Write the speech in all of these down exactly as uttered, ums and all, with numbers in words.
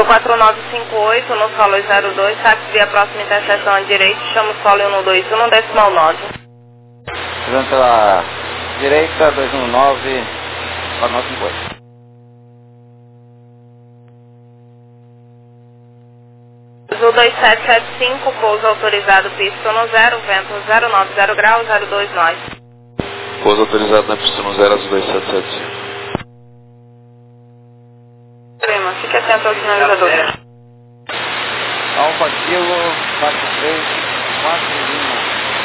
quatro nove cinco oito, no solo zero dois, táxi via próxima interseção à direita, chama o solo um dois um, decimal nove. Cruzando pela direita, dois um nove, quatro nove cinco oito. Azul dois sete sete cinco, pouso autorizado, pista no zero, vento zero nove zero graus, zero dois nove. Pouso autorizado na pista no zero, azul dois sete sete cinco. Prima, fique atento ao sinalizador. Alfa Kilo, quatro três, quatro Lima.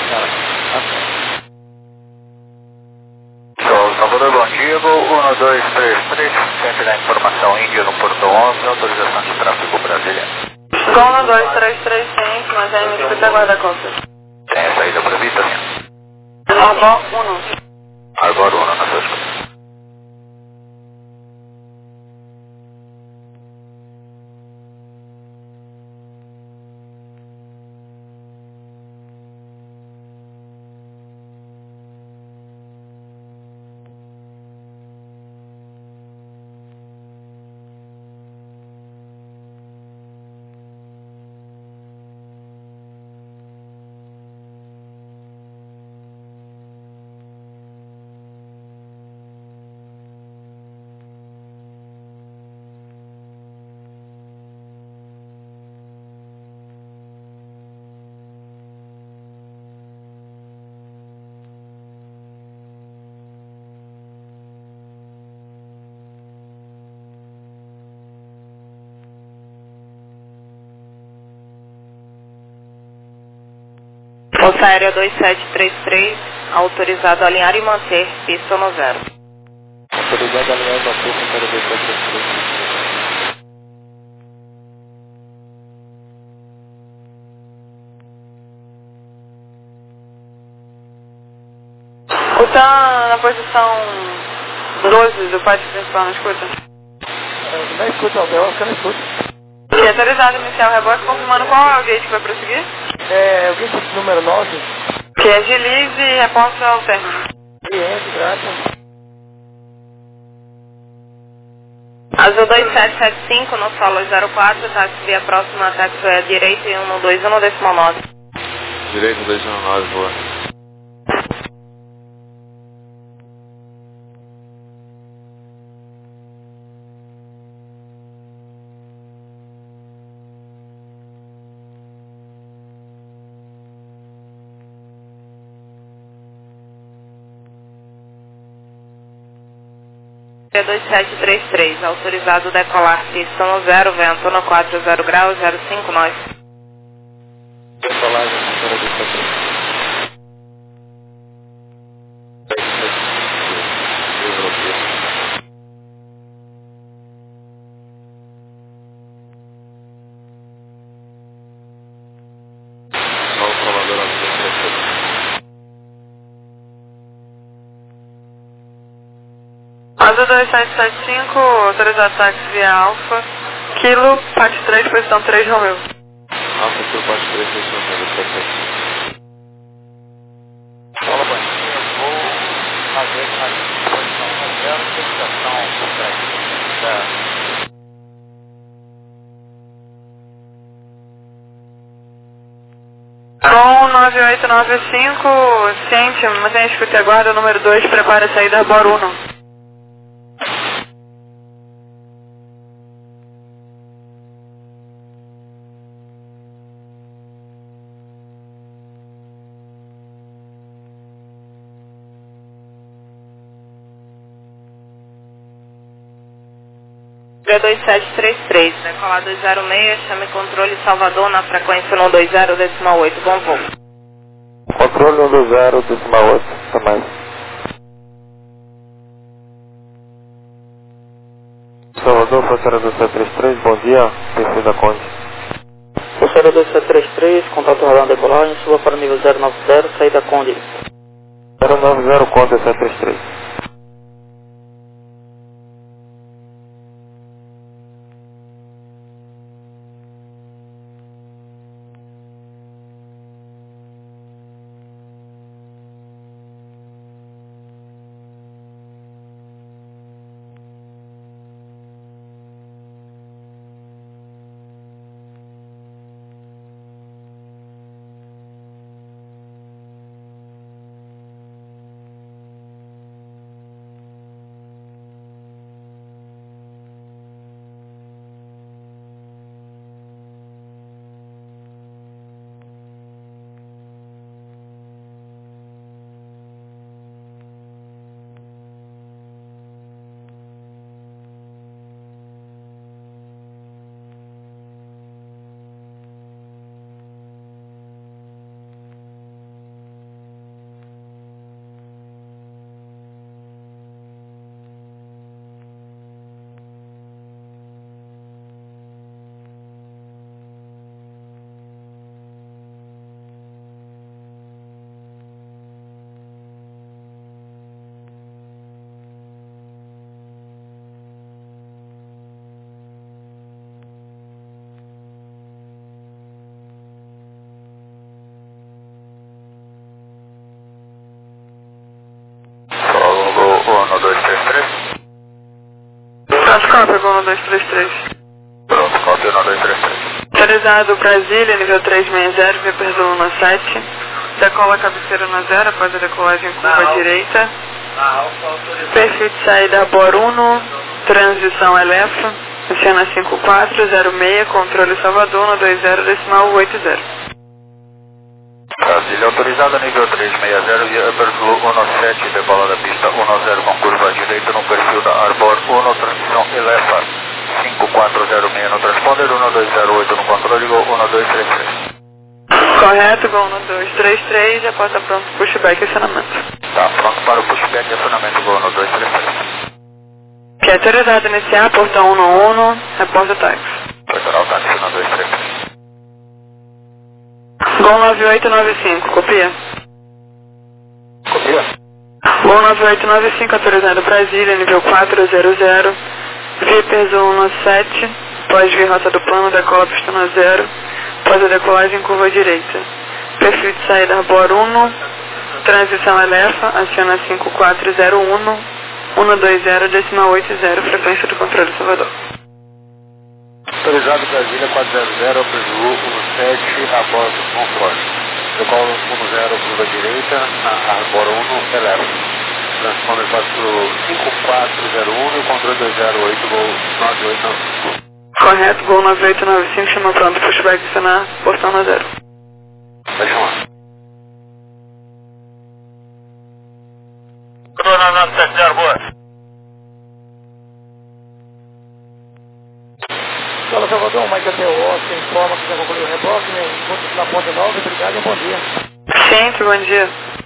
Salvador, bom dia, voo um dois três três, sempre da informação Índia no Porto onze, autorização de tráfego Brasília. Gol um dois três três cinco, mas aí me escuta guarda-costas. Tem a saída prevista, sim. Arbor um. Arbor um, na sua escuta. Força Aérea dois sete três três, autorizado a alinhar e manter, pista no zero. Autorizado a alinhar e manter, Força Aérea dois sete três três. Escuta na posição doze do pátio principal, não escuta? Eu não escuto, eu não escuto. E autorizado a iniciar o rebote, confirmando qual é o gate que vai prosseguir? É, o gate número nove. Que é deslize e reposta ao término. Cliente, graças. Azul dois sete sete cinco, no solo zero quatro, táxi via próxima, táxi é direita e um dois um no decimal nove. Direito dois um nove, boa. dois sete três três, autorizado decolar, pista no zero, vento no quatro zero graus, zero cinco nove. Decolagem, Força Aérea dois sete três. Solo Salvador, azul dois sete sete. Azul dois sete sete cinco, autorizado táxi via Alfa, Kilo, parte três, posição três, Romeu. Alfa Kilo, parte três, posição dois sete sete. Fala, bom dia, vou fazer a posição zero, fixação da... Com nove oito nove cinco, ciente, mantém a escuta e aguarda, número dois, prepara a saída, Arbor um. dois sete três três, decolar dois zero seis, chame controle Salvador na frequência um dois zero, decimal oito, bom voo. Controle um dois zero, decimal oito, até mais. Salvador, Força Aérea dois sete três três, bom dia, P C da Conde. Força Aérea dois sete três três, contato rolando decolagem, suba para o nível zero nove zero, saída Conde. zero nove zero, Conde sete três três. Pronto, cópia, Gol um dois três três. Pronto, cópia um dois três três. Autorizado Brasília, nível trezentos e sessenta, via Perdoa um sete. Decola cabeceira no zero, após a decolagem curva à direita. Perfil de saída Bor um, transição Elefa, Cena cinco quatro zero seis, controle Salvador, um dois zero, decimal oito zero. Brasília autorizada, nível trezentos e sessenta, via Everflow um sete, decola da pista um zero com curva à direita no perfil da Arbor um, transição Elefa, cinco quatro zero seis no transponder, um dois zero oito no controle, Gol um dois três três. Correto, Gol um dois três três, já pode estar pronto para pushback e acionamento. Tá, pronto para o pushback e acionamento, Gol um dois três três. Que é autorizado iniciar, portão um um, reporta táxi. Personal táxi um dois três três. Gol nove oito nove cinco, copia. Copia? Gol nove oito nove cinco, autorizado Brasília, nível quatro zero zero, via Perdoa um sete, pós vir rota do plano, decola pista no zero, pós a decolagem curva à direita. Perfil de saída Arbor um, transição Elefa, aciona cinco quatro zero um, um dois zero, decimal oito zero, frequência do controle Salvador. Autorizado Brasília quatro zero zero, Perdoa um sete, após o controle. Decola um zero, curva direita, na Arbor um, Elefa. Transponder quatro cinco quatro zero um e o controle dois zero oito, Gol nove oito nove cinco. Correto, Gol nove oito nove cinco, chama pronto, pushback acionar, portão no zero. Vai chamar. Controle nove nove sete zero, boa. Fala, Salvador, Mike Até o Oscar informa que já concluiu o reboque, né? Encontro na Ponte Nova, obrigado e um bom dia. Sempre, bom dia.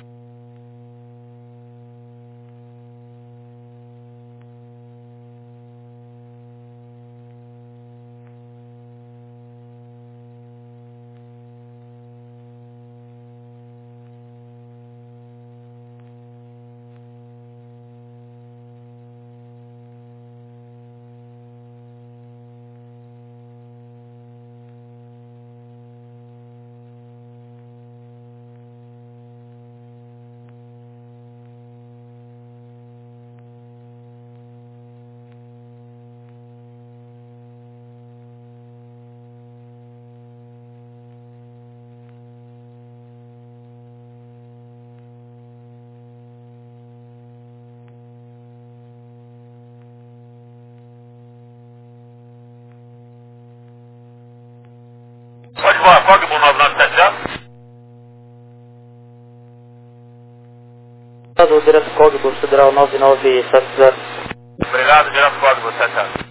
Pode voar, Cogbo nove nove sete zero. Do Direto Código Federal nove nove sete zero. Obrigado, Direto Código sete zero.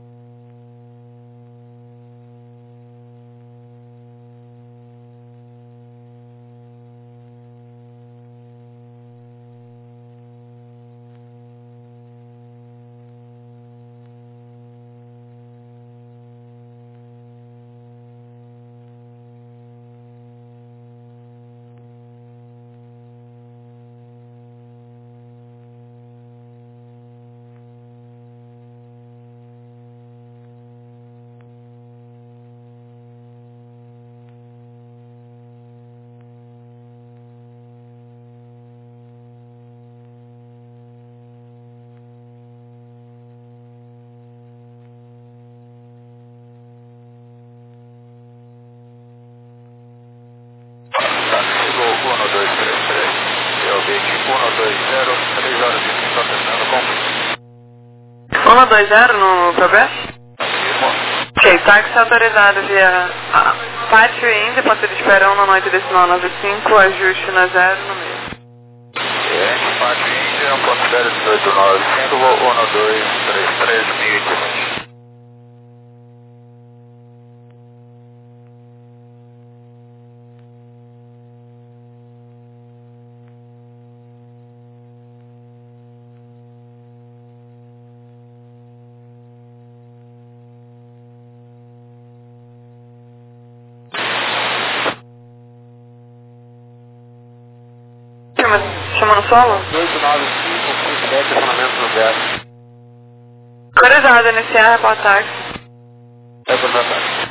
um dois três três, realmente um dois zero, três horas e cinco, atenção, com um dois zero no progresso? Ok, táxi autorizado via ah, Pátio e Índia, ponto de espera um na noite decimal nove cinco, ajuste na zero no meio. é, Pátio Índia, ponto zero oito nove cinco, um dois três três, mil e quinhentos. Chama no solo? oito nove cinco, feedback, acionamento no zero. Autorizado, iniciar, reportar táxi. É por verdade.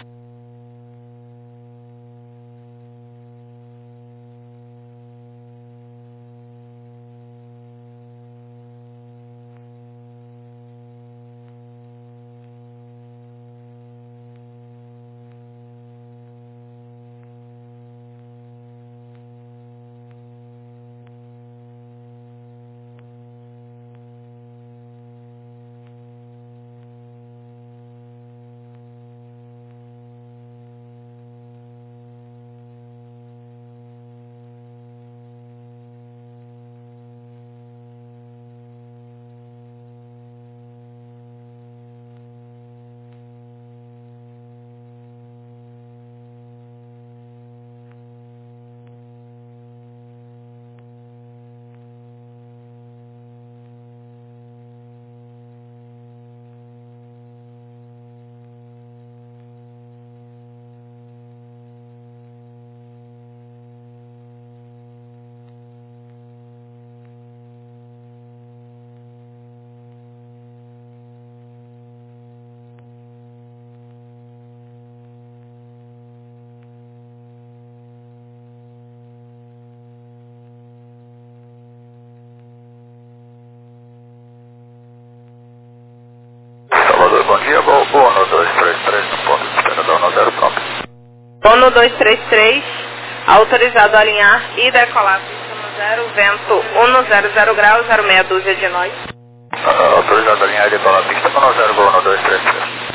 Ono dois três três, autorizado a alinhar e decolar pista no zero, vento um zero zero graus, zero meia dúzia de nós. Uh, autorizado a alinhar e decolar pista um zero, Ono dois três três.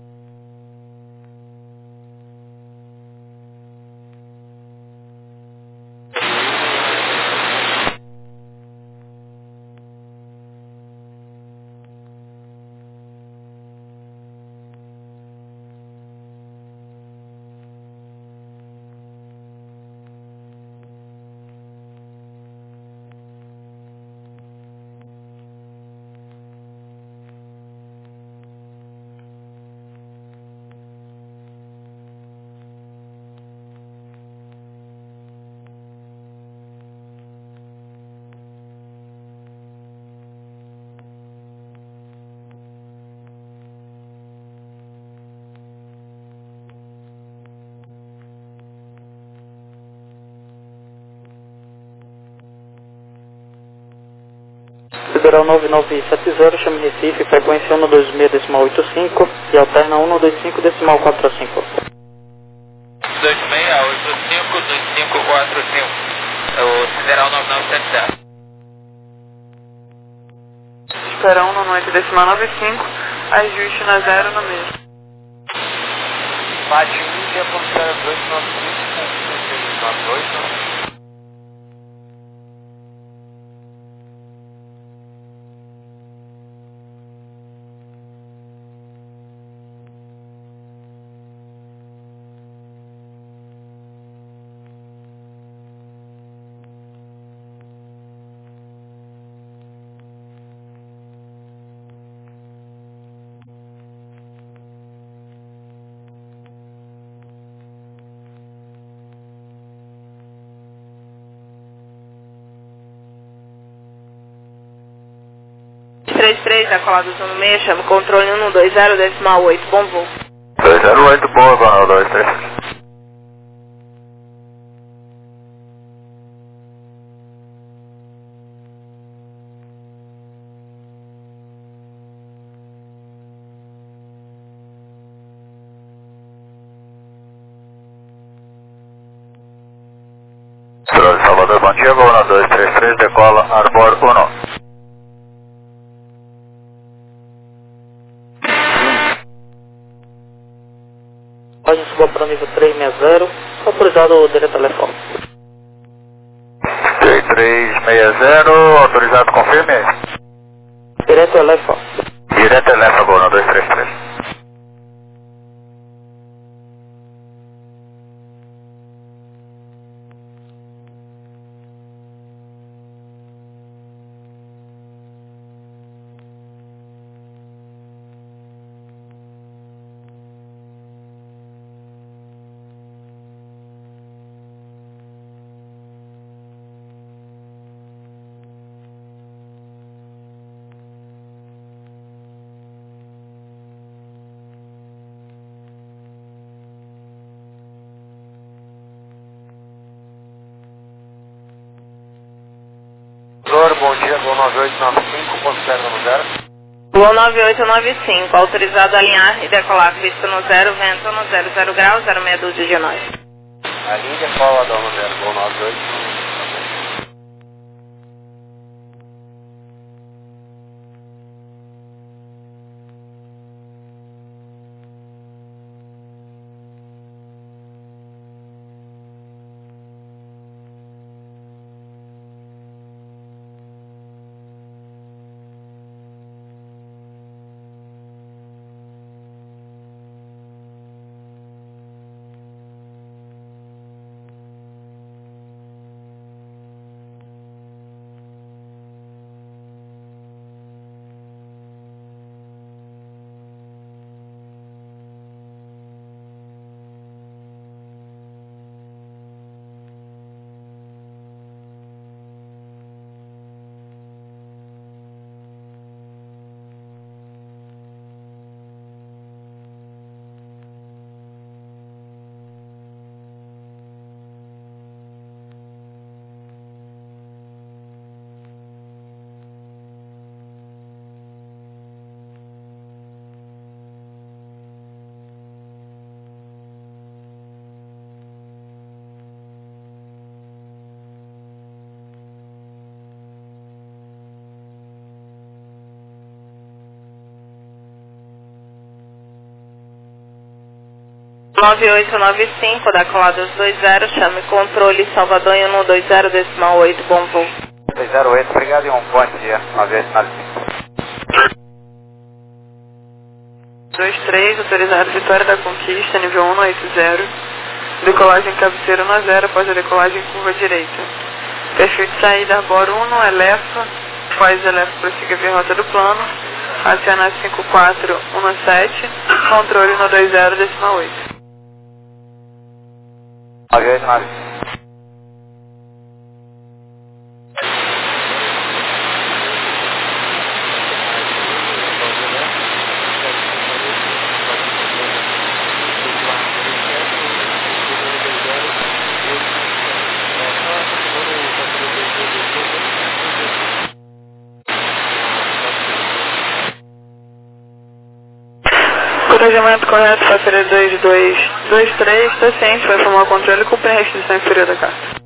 Federal nove nove sete zero, chame Recife, frequência um dois seis decimal oito cinco e alterna um dois cinco decimal quatro cinco. dois seis oito cinco dois cinco quatro cinco, é o Federal nove nove sete zero. Espera um no oito decimal nove cinco, ajuste na zero no mesmo. Bate Índia, ponto dois nove cinco, nove oito. três três, decolado no meio, chama controle um dois zero decimal oito, bom voo. dois zero oito, boa, Ono dois três três. Salvador, bom dia, Ono dois três três, decola, Arbor um. Página suba para o nível três seis zero, autorizado o direto telefone. três três seis zero, autorizado, confirme. Direto telefone. Direto telefone, Ono dois três três. Bom dia, Gol nove oito nove cinco, ponto zero zero. Gol nove oito nove cinco, autorizado a alinhar e decolar pista no zero, vento no zero zero graus, zero meia dúzia de nós. A linha cola da zero, Gol nove oito. nove oito nove cinco, da Coladas dois zero, chame controle Salvador em um dois zero decimal oito, bom voo. dois zero oito, obrigado e um bom dia, nove oito nove cinco. dois três, autorizado Vitória da Conquista, nível um oito zero. Decolagem cabeceira um a zero após a decolagem curva direita. Perfil de saída Arbor um, Elefa, após Elefa prossiga via rota do plano, aciona cinco quatro um sete, controle um dois zero decimal oito. nove oito nove cinco. Corrigimento correto, passageiro dois dois dois três, está ciente, vai formar o controle e cumprir a restrição inferior da carta.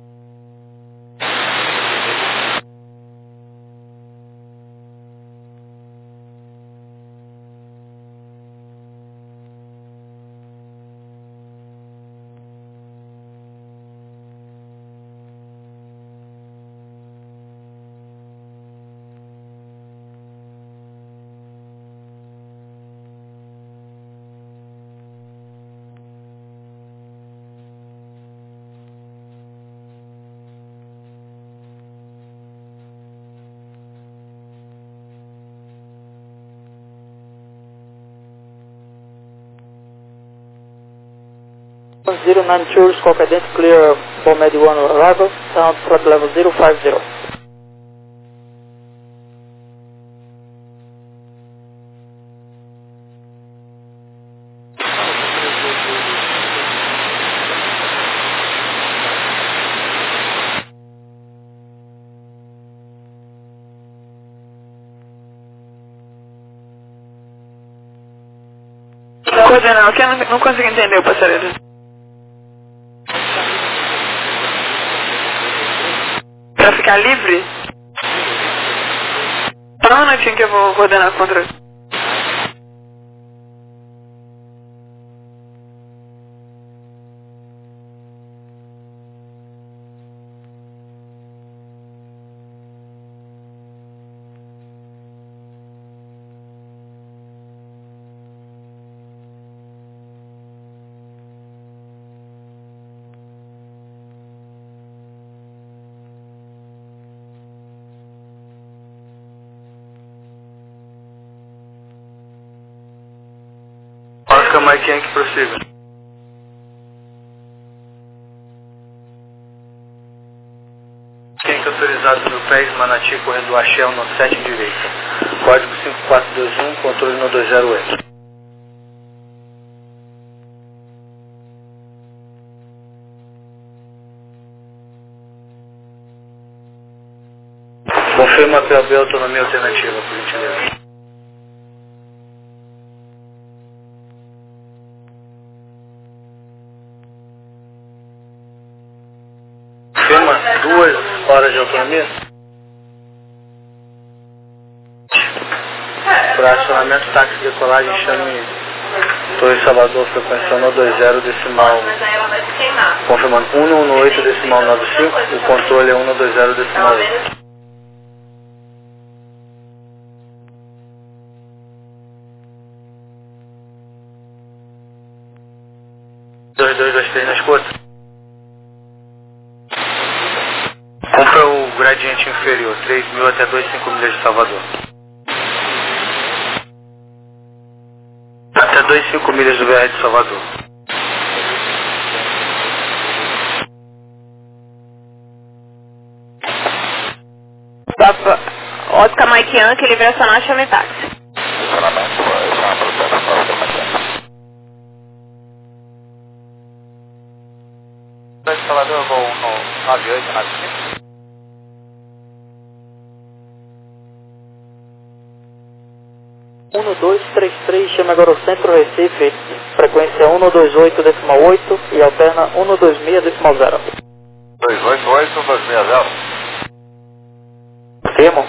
zero nine tours, Coca Dent, clear for Med one arrival, sound flight level zero five zero. Coordenal, que eu não, não consigo entender o passageiro. Pra ficar livre? Só um minutinho que eu vou coordenar o controle. Oscar Mike Yankee, prossiga. Yankee autorizado no P E S Manati, corredor Axé um sete direita. Código cinco quatro dois um, controle um dois zero oito. Confirma P O B autonomia alternativa, por gentileza. Confirma duas horas de autonomia? Para acionamento, táxi, decolagem, chame Torre Salvador, frequência um dois zero decimal. Confirmando um um oito decimal nove cinco, o controle é um dois zero decimal oito. dois dois dois três na escuta. Compra o gradiente inferior, três mil até vinte e cinco milhas de Salvador. Até vinte e cinco milhas do V R de Salvador. Oscar Mike Yankee, livre acionar, chame táxi. Salvador, voo no nove oito nove cinco. um dois três três, chama agora o Centro Recife, frequência um dois oito decimal oito e alterna um dois seis decimal zero. dois oito oito, dois seis zero. Firmo.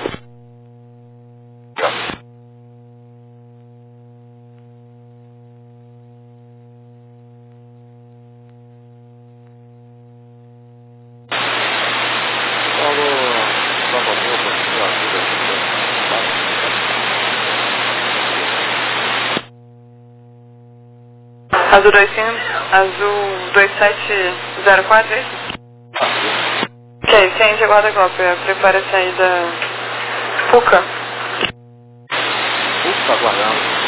Azul dois cinco, Azul dois sete zero quatro, é isso? Ok, change guarda-cópia, prepara a saída Puca. Puca, aguardando.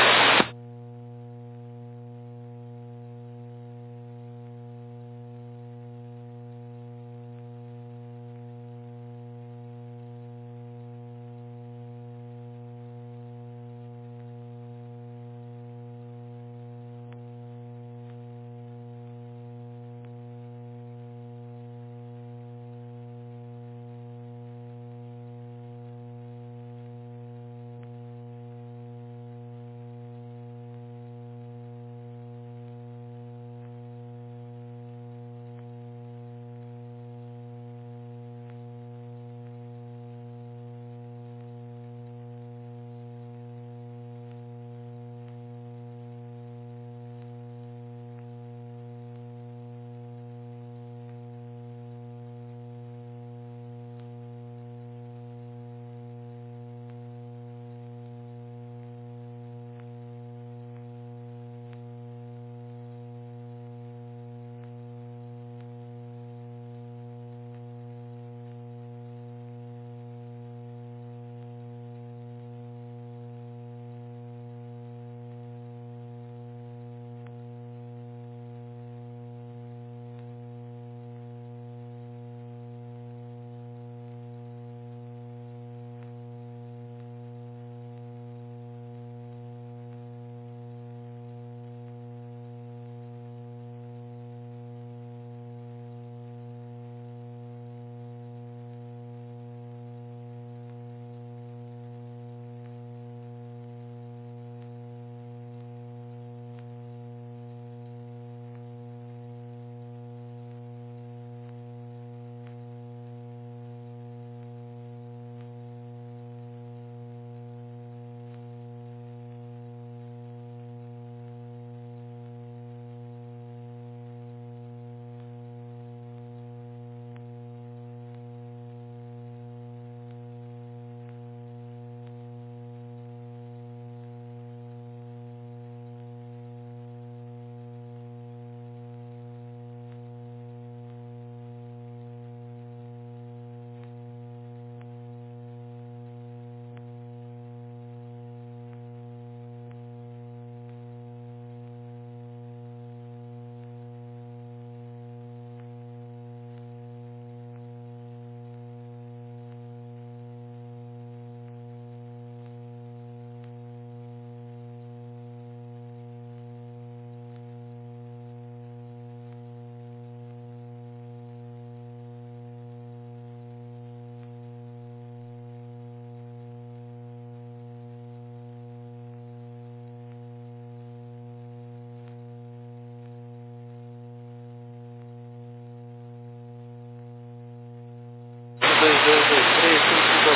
dois dois dois três, cinco cinco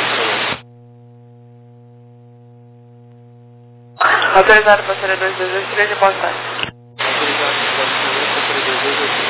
Autorizado para ser dois dois dois três de postagem. Autorizado para ser dois dois dois três.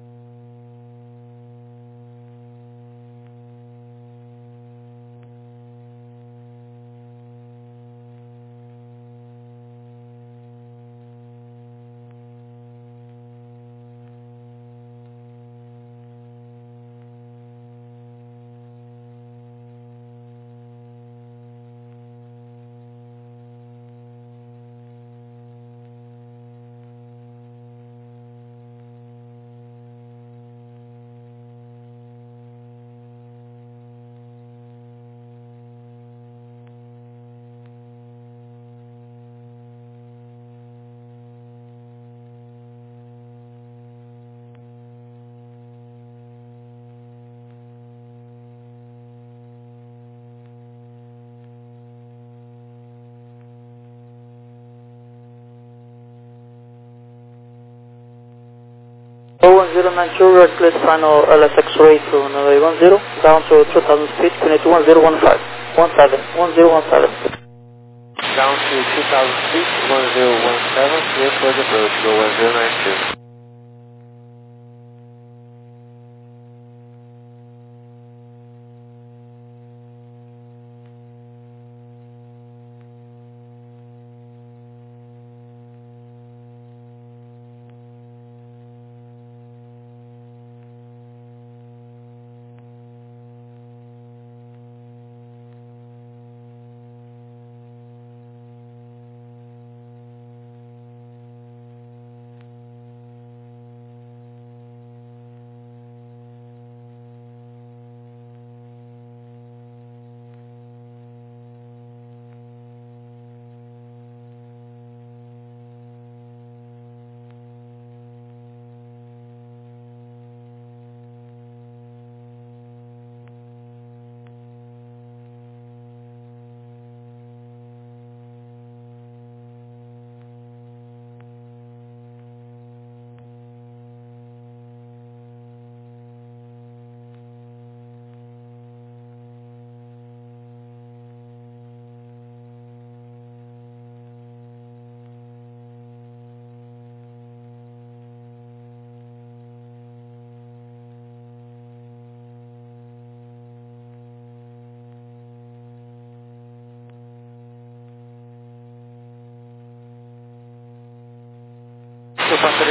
one zero nine two, red clear final L S X-ray to runway one zero, down to two thousand feet, connect to one zero one five, one seven, one zero one seven. Down to two thousand feet, one zero one seven, clear for the approach, go one zero nine two.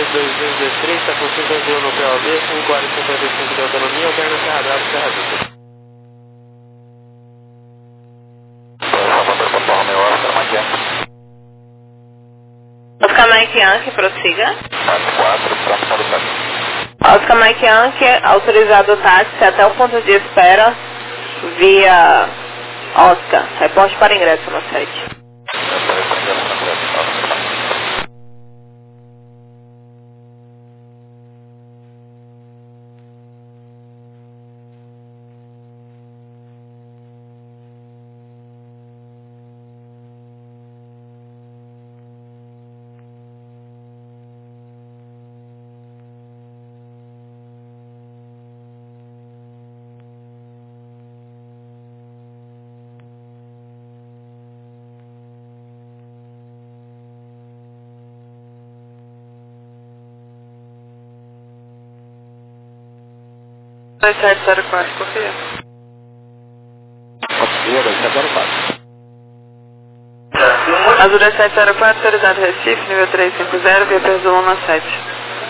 dois dois dois três, está com cinquenta e um no P O B, cinco horas e cinquenta e cinco de autonomia, alterna Serra Brava, Serra Vista. Oscar Mike Yankee, prossiga. quatro, pronto para o táxi. Oscar Mike Yankee, autorizado o táxi até o ponto de espera via Oscar. Reporte para ingresso no site. dois sete zero quatro, confia. Confia, dois sete zero quatro. Azul dois sete zero quatro, autorizado Recife, nível trezentos e cinquenta, via Perzu um sete.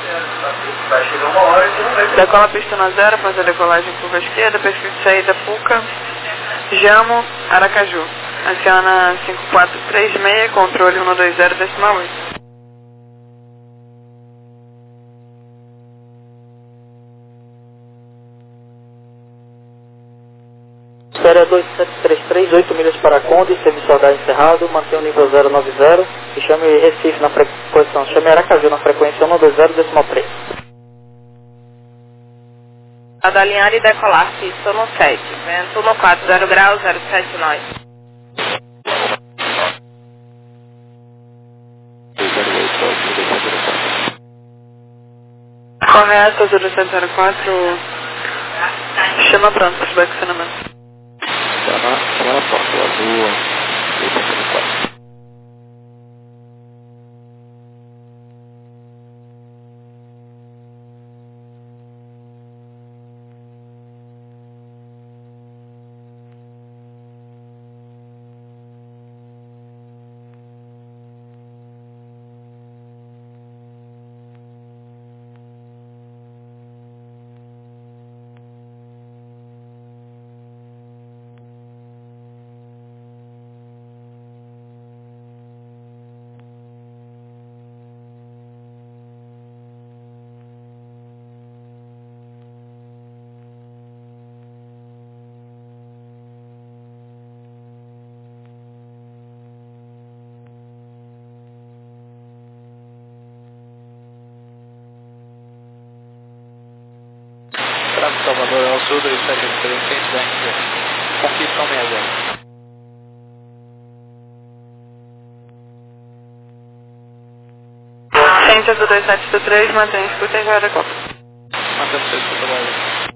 Decola pista na zero, faz a decolagem curva esquerda, perfil de saída Puca, Jamo, Aracaju. Aciona cinco quatro três seis, controle cento e vinte decimal oito. Série dois sete três três, oito milhas para Conde, serviço H encerrado, mantenha o nível zero nove zero e chame Recife na frequência, chame Aracaju na frequência cento e vinte decimal três. A alinhar e decolar, pista no sete, vento no quatro zero graus, zero sete nove. Correto, Azul dois sete zero quatro, chama pronto para os baixonamentos. Chama, chama pronto, Azul dois sete zero quatro. Salvador ao sul, dois sete três, centro da Índia. Confirmação sessenta. Centro Azul dois sete três, mantém escuta em Guarda Copa. Mantendo seu escuta agora.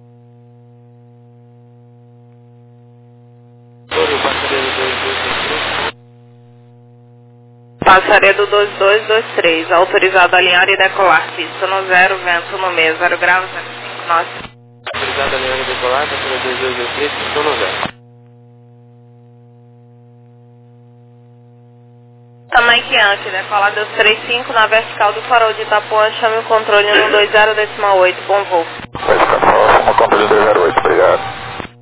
Passaredo dois dois dois três, autorizado a alinhar e decolar, pista no zero, vento no meio, zero graus, zero cinco nove. Autorizado a alinhar e decolar, passaredo dois dois dois três, pista no zero. Mike Yankee, decolar dos trinta e cinco na vertical do farol de Itapuã, chame o controle cento e vinte decimal oito, bom voo. Vai ficar próximo, controle cento e vinte oito, obrigado.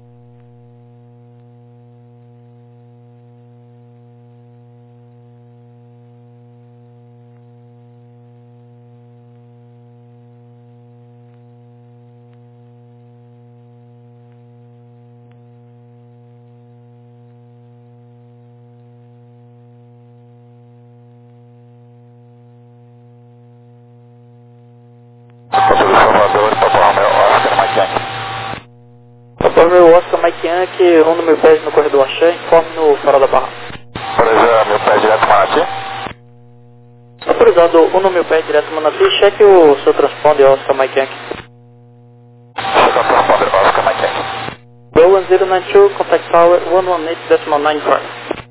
Controle meu Oscar Mike Yankee, rondo meu pé no corredor Axé, informe no farol da Barra. Autorizado meu pé direto Manati. Autorizado o no meu pé direto Manati, cheque o seu transponder Oscar Mike Yankee. Checa o transponder Oscar Mike Yankee. Go one zero nine two, contact tower one one eight decimal nine five.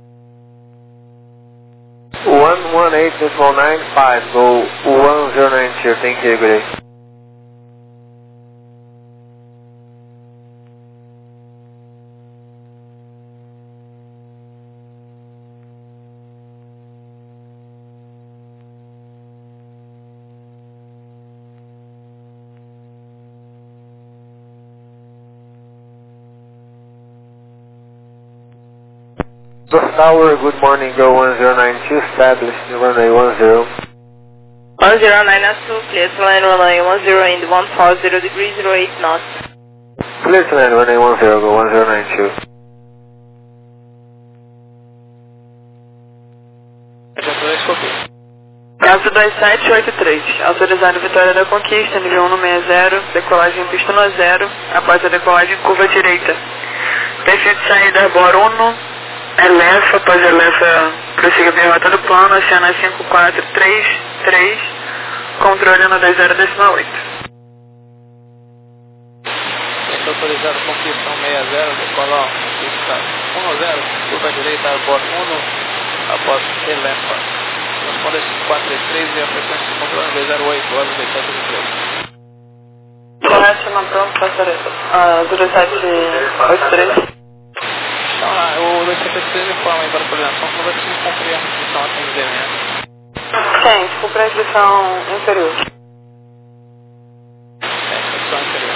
one one eight decimal nine five, go one zero nine two, thank you, good day. North Tower, good morning, go one zero nine two, establish runway one zero. one zero nine two, clear to land runway one zero in one four zero degrees, zero eight knots. Clear to land runway one zero, go one zero nine two. Caso dois sete oito três, autorizado Vitória da Conquista, nível um no sessenta, decolagem pista no zero, após a decolagem curva direita. Perfil de saída Arbor um, Elefa, após Elefa prossiga bem rota do plano, Oceana cinco quatro três três, controle no dois zero decimal oito. Está autorizado Conquista sessenta, decola pista um zero, curva direita Arbor um, após Elefa. Responda cinco quatro três três e a frequência de controle dois zero oito, horas dezessete e três. Correto, não pronto, passareta. Ah, dois sete oito três. Então lá, o dois sete oito três informa aí para a coordenação que não vai conseguir cumprir a restrição até o né? Sim, desculpa a restrição inferior. É, restrição inferior.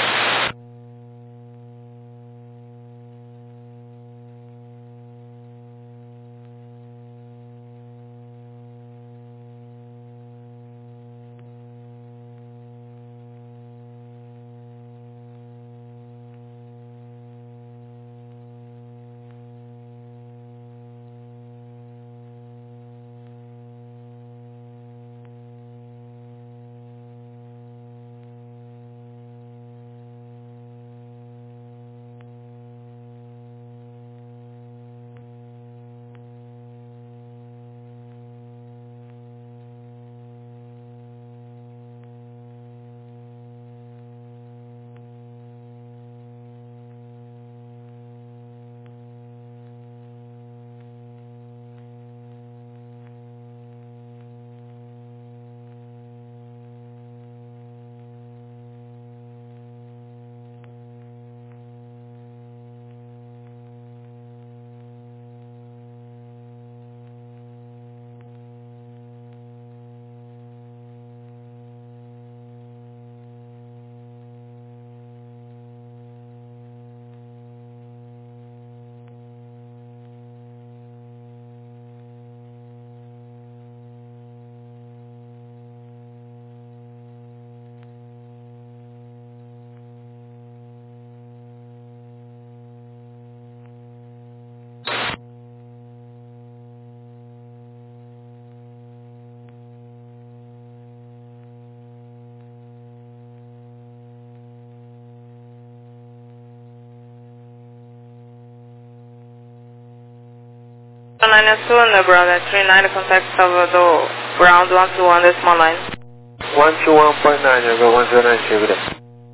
nine two, Underground three nine, contact Salvador, ground one two one decimal nine. one two one point nine, you go one zero nine two, good day.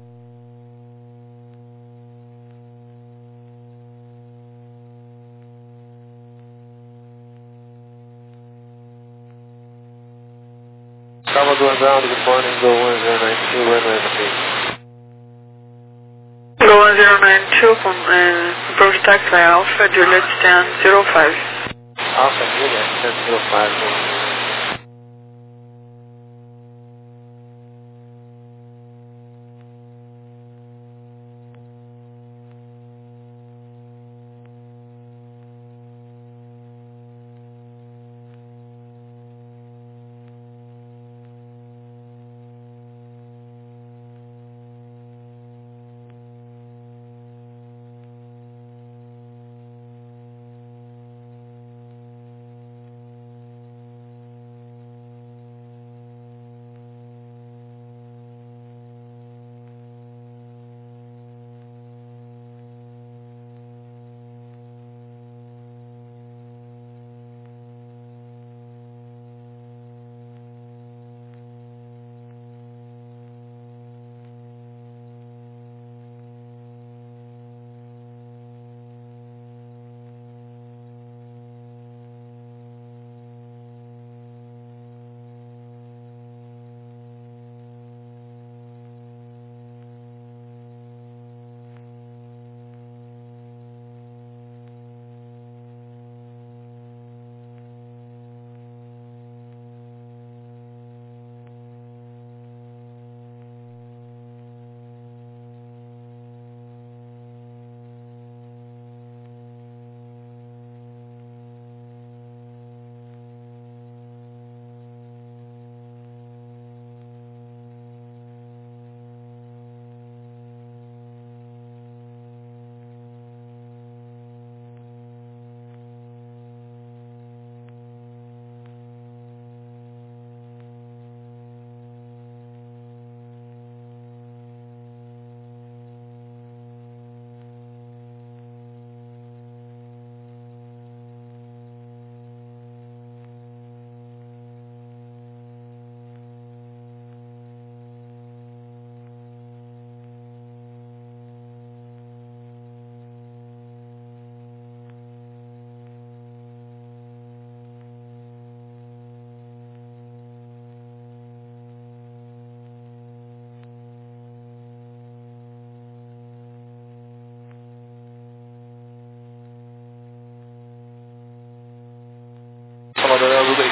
Salvador ground, good morning, go one zero nine two, runway three. Go one zero nine two, com, uh, approach taxi Alpha, Juliet stand zero five. Alpha, Juliet stand zero five.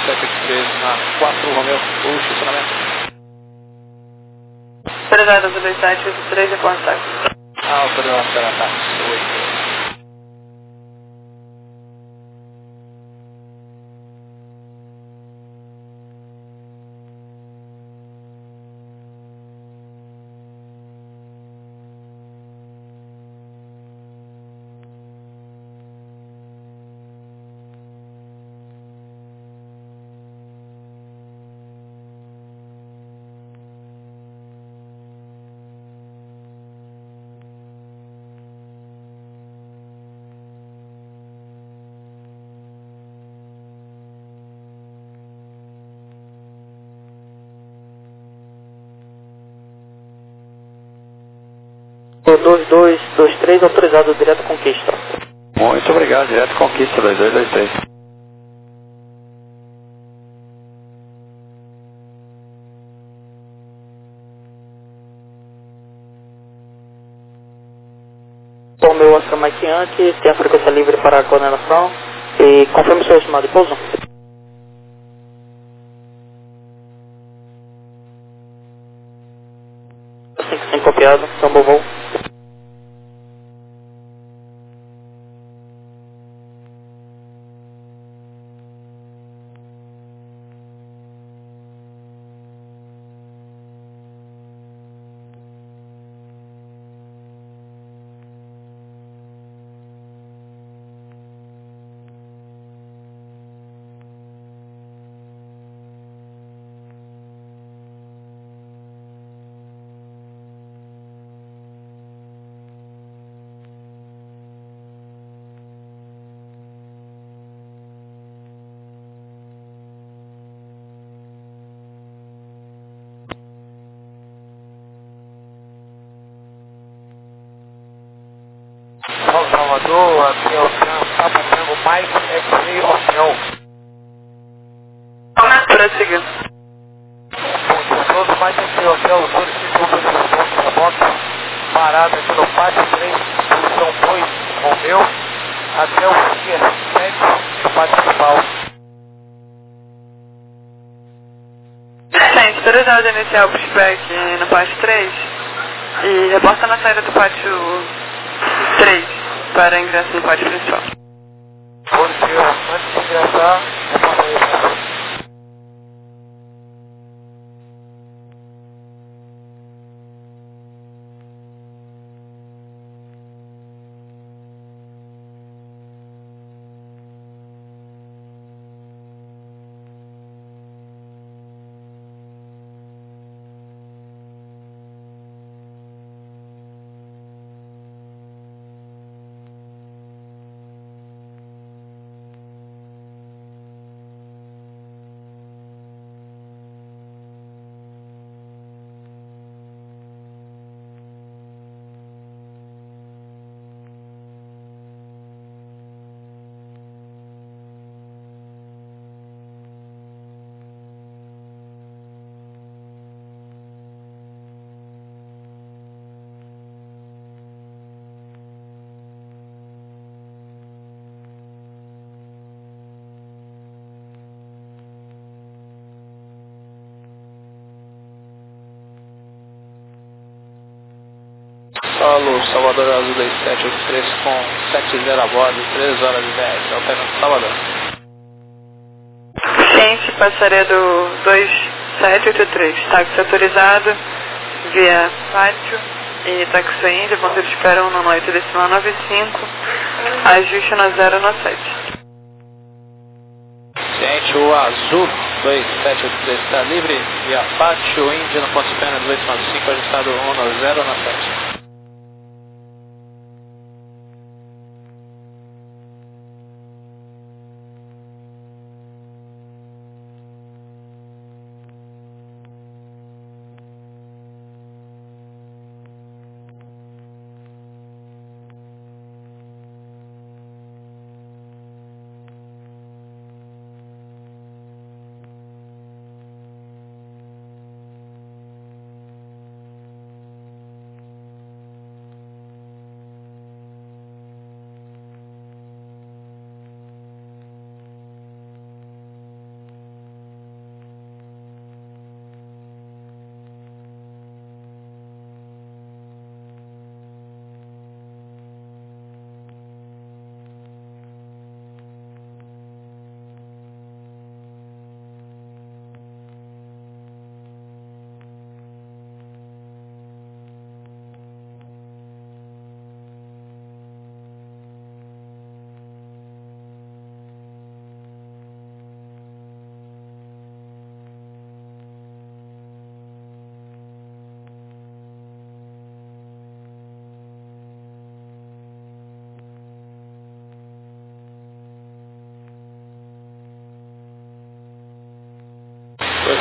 sete oito três na quatro Romeu, o estacionamento. Autorizado Azul dois sete oito três, reporte táxi. Autorizado para táxi, oito. dois dois dois três, autorizado direto conquista. Muito obrigado, direto conquista dois dois dois três. Bom, meu Oscar Mike Yankee, tem a frequência livre para a coordenação e confirme seu estimado de pouso. cinco cinco copiado, então bom voo. Salvador, aqui é o Cabo Tango, Mike, X-Ray, Oceão. Prossiga. Todos mais X-Ray, Oceão, solicito autorização de reboque, parada aqui no pátio três, posição dois, Romeu, até o Pier sete, no pátio principal. Gente, autorizado iniciar o pushback no pátio três e reporta na saída do pátio três para ingresso no pátio principal. Bom dia, antes de ingressar, reporta aí. Solo Salvador Azul dois sete oito três com sete zero a bordo, três horas e dez, alterando Salvador. Gente, passaredo dois sete oito três, táxi autorizado via pátio e táxi Índia, ponto de espera um no oito decimal nove cinco, ajuste no zero no sete. Ciente, o Azul dois sete oito três está livre via pátio Índia no ponto de espera dois nove cinco, ajustado um no zero no sete.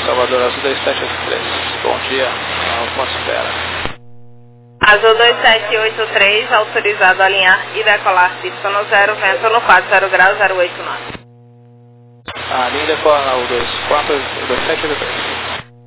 Salvador, Azul dois sete oito três. Bom dia, atmosfera. Azul dois sete oito três, autorizado a alinhar e decolar pista no zero, vento no quatro zero graus zero oito nove. A linha decola o dois quatro dois sete oito três.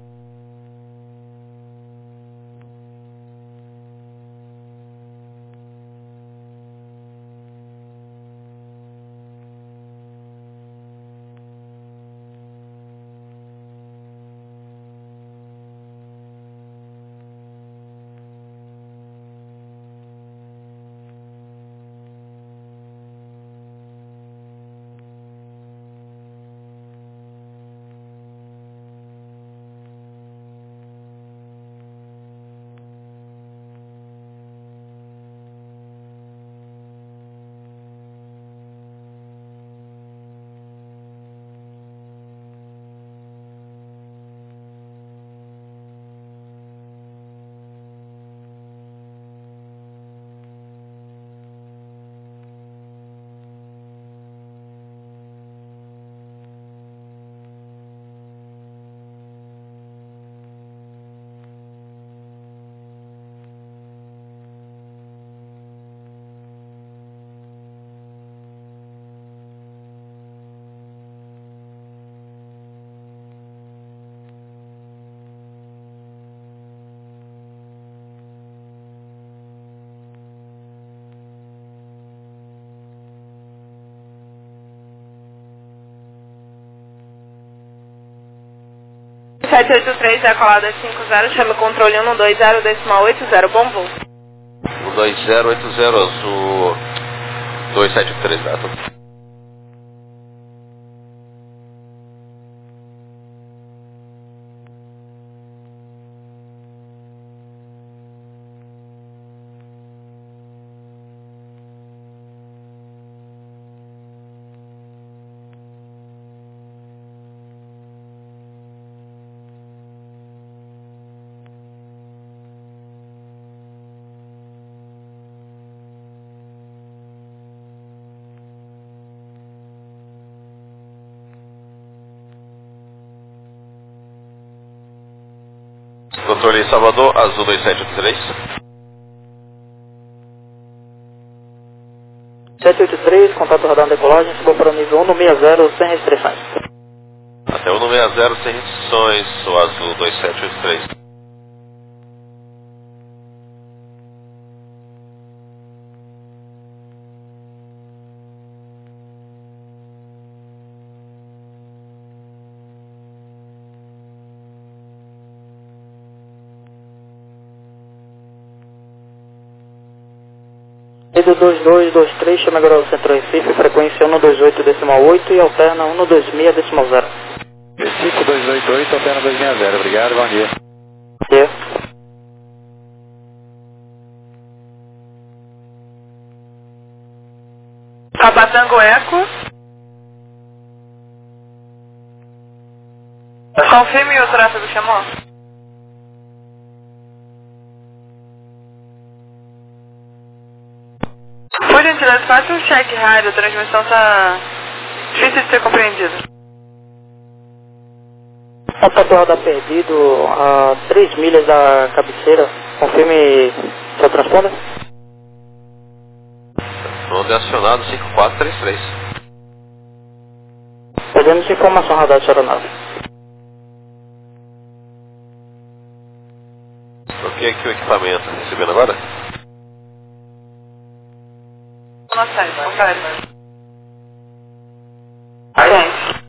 sete oito três, decolada cinco zero, chame o controle um dois zero, decimal oito zero, bom voo. um dois zero oito zero, Azul dois sete três, data. Controle Salvador, Azul dois sete oito três. sete oito três, contato radar na decolagem, suba para o nível um no seis zero sem restrições. Até um no seis zero sem restrições, o Azul dois sete oito três. Nível dois dois dois três, chama agora o Centro Recife, frequência um dois oito decimal oito e alterna um dois seis decimal zero. Recife dois dois oito, alterna dois seis zero, obrigado, bom dia. Bom dia. Cabatango Eco. Confirme o tráfego chamou. Por gentileza, faça um check rádio, a transmissão está difícil de ser compreendida. Contato radar perdido a três milhas da cabeceira, confirme seu transponder. Transponder acionado cinco quatro três três. Perdemos informação radar de aeronave. Troquei aqui o equipamento, tá recebendo agora? Nossa, confere. Gente.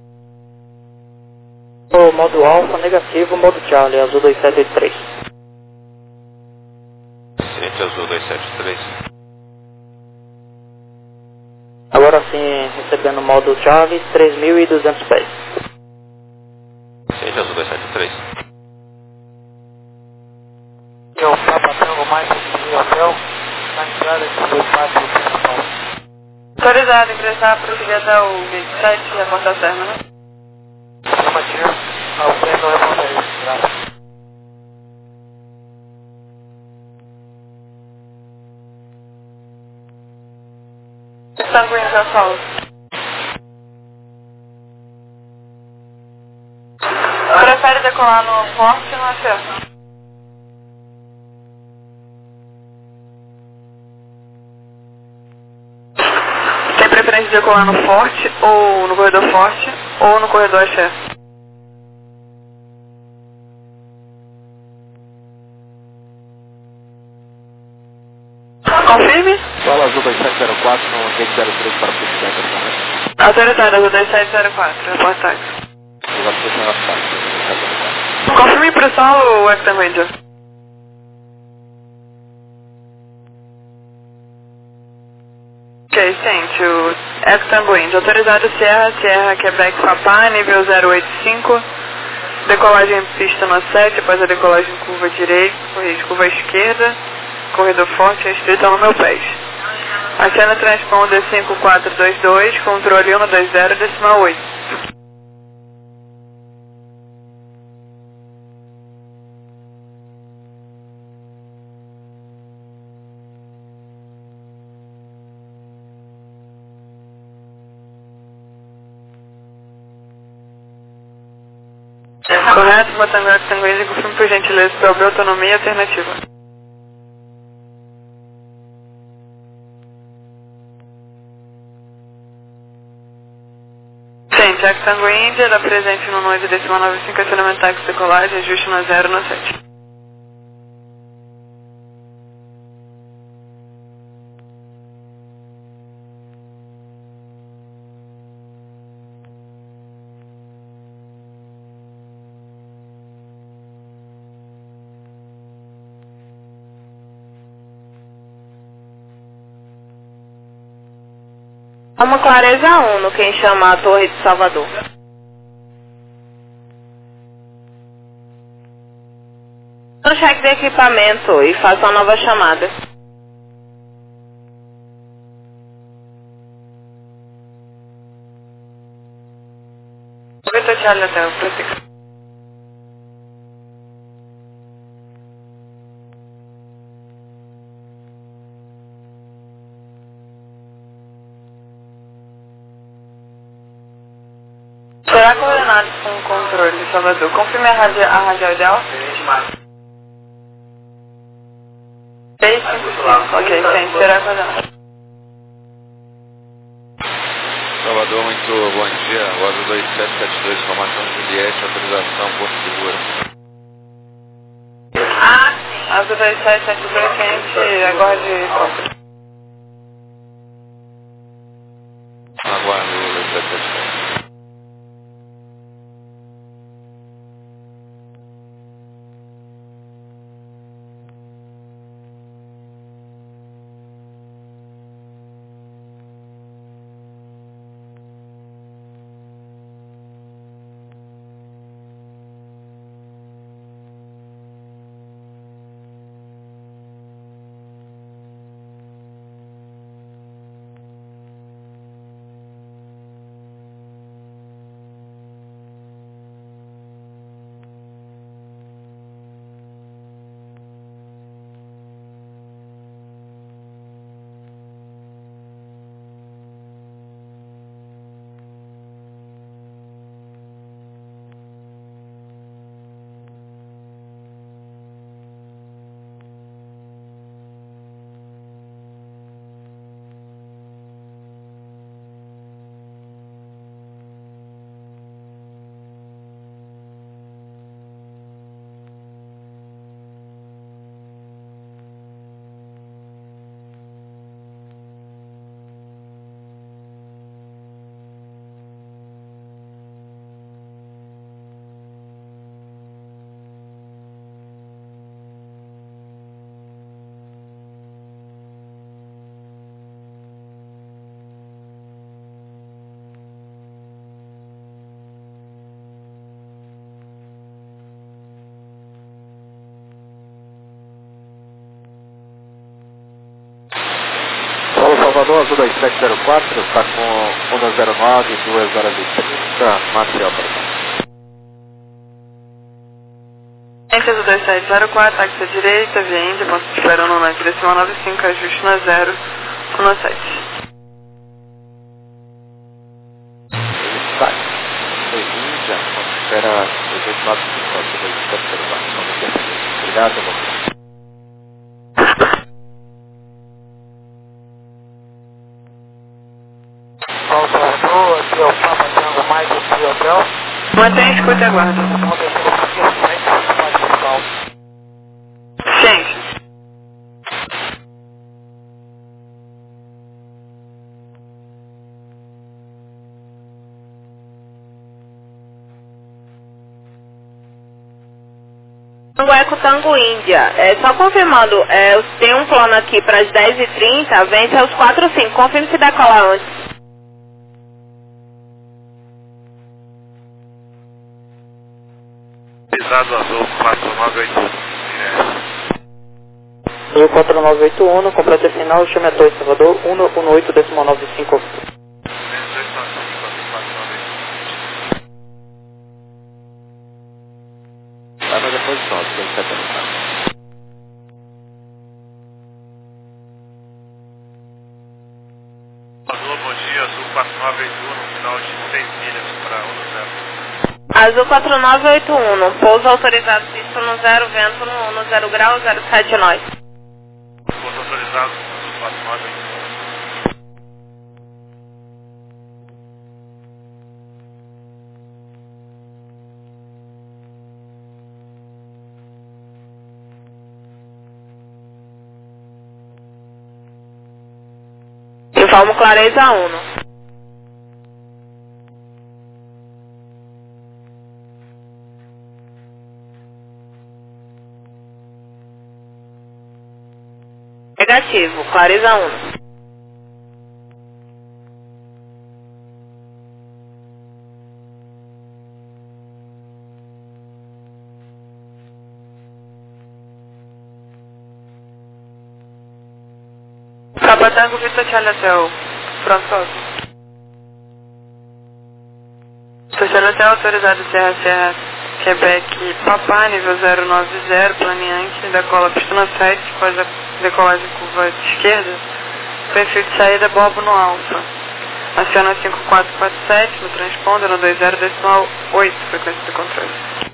O modo alfa negativo, modo Charlie, Azul dois sete oito três. Ciente Azul dois sete três. Agora sim, recebendo o modo Charlie, três mil e duzentos pés. Ciente Azul dois sete três. Eu estava batendo mais do hotel, na entrada de dois quatro. Autorizado, ingressar para o até o vinte e sete e a porta externa, né? Afirmativo, ao centro reportagem. Graças. Sanguíneo já solo. decolar no forte e no acesso. Tem preferência de decolar no forte, ou no corredor forte, ou no corredor acesso? Confirme. Fala Azul dois sete zero quatro, no gate zero três para o autorizado, Azul dois sete zero quatro, reporte táxi. Confirme para o solo o Acton Ranger. Ok, sente o Acton Ranger. Autorizado Sierra, Sierra Quebec Papá, nível zero oito cinco. Decolagem pista no sete, após a decolagem curva direita, corrida curva esquerda. Corredor forte restrito ao meu pés. Acena transponder cinco quatro dois dois, controle um dois zero, decimal oito. Correto, botando o Tanguinha, confirme por gentileza sobre autonomia alternativa. Jack Tango India, da presente no noite decimal nove cinco, acionamento táxi decolagem, ajuste no zero no sete. Uma clareza um no quem chama a Torre de Salvador. No cheque de equipamento e faça uma nova chamada. Vitor Charlie Hotel, prossiga. Será coordenado com o controle de Salvador. Confirme a radial, a radial ideal. seis cinco cinco. Ok, gente, será coordenado. Salvador, muito bom dia. Voz dois sete sete dois, formação Juliette, autorização, Porto Seguro. Ah, sim. Azul dois sete sete dois, quente, aguarde compra. Aguardo dois sete sete dois. Salvador, Azul dois sete zero quatro, está com um zero nove, duas horas e trinta, Marcial para Ente Azul dois sete zero quatro, táxi à direita, via Índia, ponto de espera no nove decimal nove cinco, ajuste no zero no sete. Táxi, Índia, ponto de espera dois oito nove cinco, Azul dois sete zero quatro. Obrigado, bom. Salvador, aqui é o Papa Tango mais aqui hotel. Mantenha a escuta e aguarda. Gente. Tango Eco Tango Índia. É, só confirmando, é, tem um plano aqui para as dez e trinta, vence aos quatro e cinco. Confirme se decola antes. Pisado Azul quatro nove oito um. Azul quatro nove oito um, completa final, chame a Torre Salvador, um um oito decimal nove cinco. Vai fazer a posição, se você está perguntando. Azul, bom dia, Azul quatro nove oito um, no final de seis milhas para um zero. Azul quatro nove oito um, pouso autorizado pista no zero, vento no, no zero grau, zero sete nós. Pouso autorizado, Azul quatro nove oito um. Informo clareza um. Negativo, clareza um. Papa Tango Vitor Charlie Hotel. Pronto, posso. Vitor Charlie Hotel autorizado Serra Serra Quebec Papá, nível zero nove zero, planeante, decola pista sete, após a decolagem curva de esquerda, perfil de saída Bobo no Alfa. Aciona cinco quatro quatro sete no transponder no dois zero decimal oito, frequência de controle.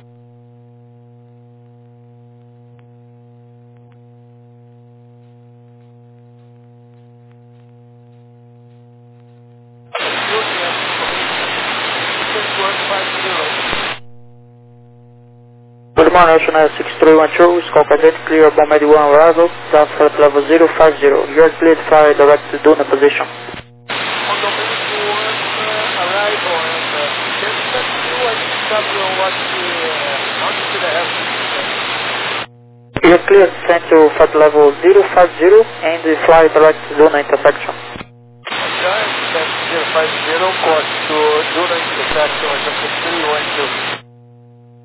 Good morning, National six three one two, Skull Cadet, clear Bomb eighty-one arrival, down flight level zero five zero. You are cleared to fire direct to Duna position. On domain one uh, arrival and uh, can you let me know what what the mountain to the heaven? You are cleared to send to flight level zero five zero and fly direct to Duna intersection. Okay, that's zero five zero, course to Duna intersection, three one two.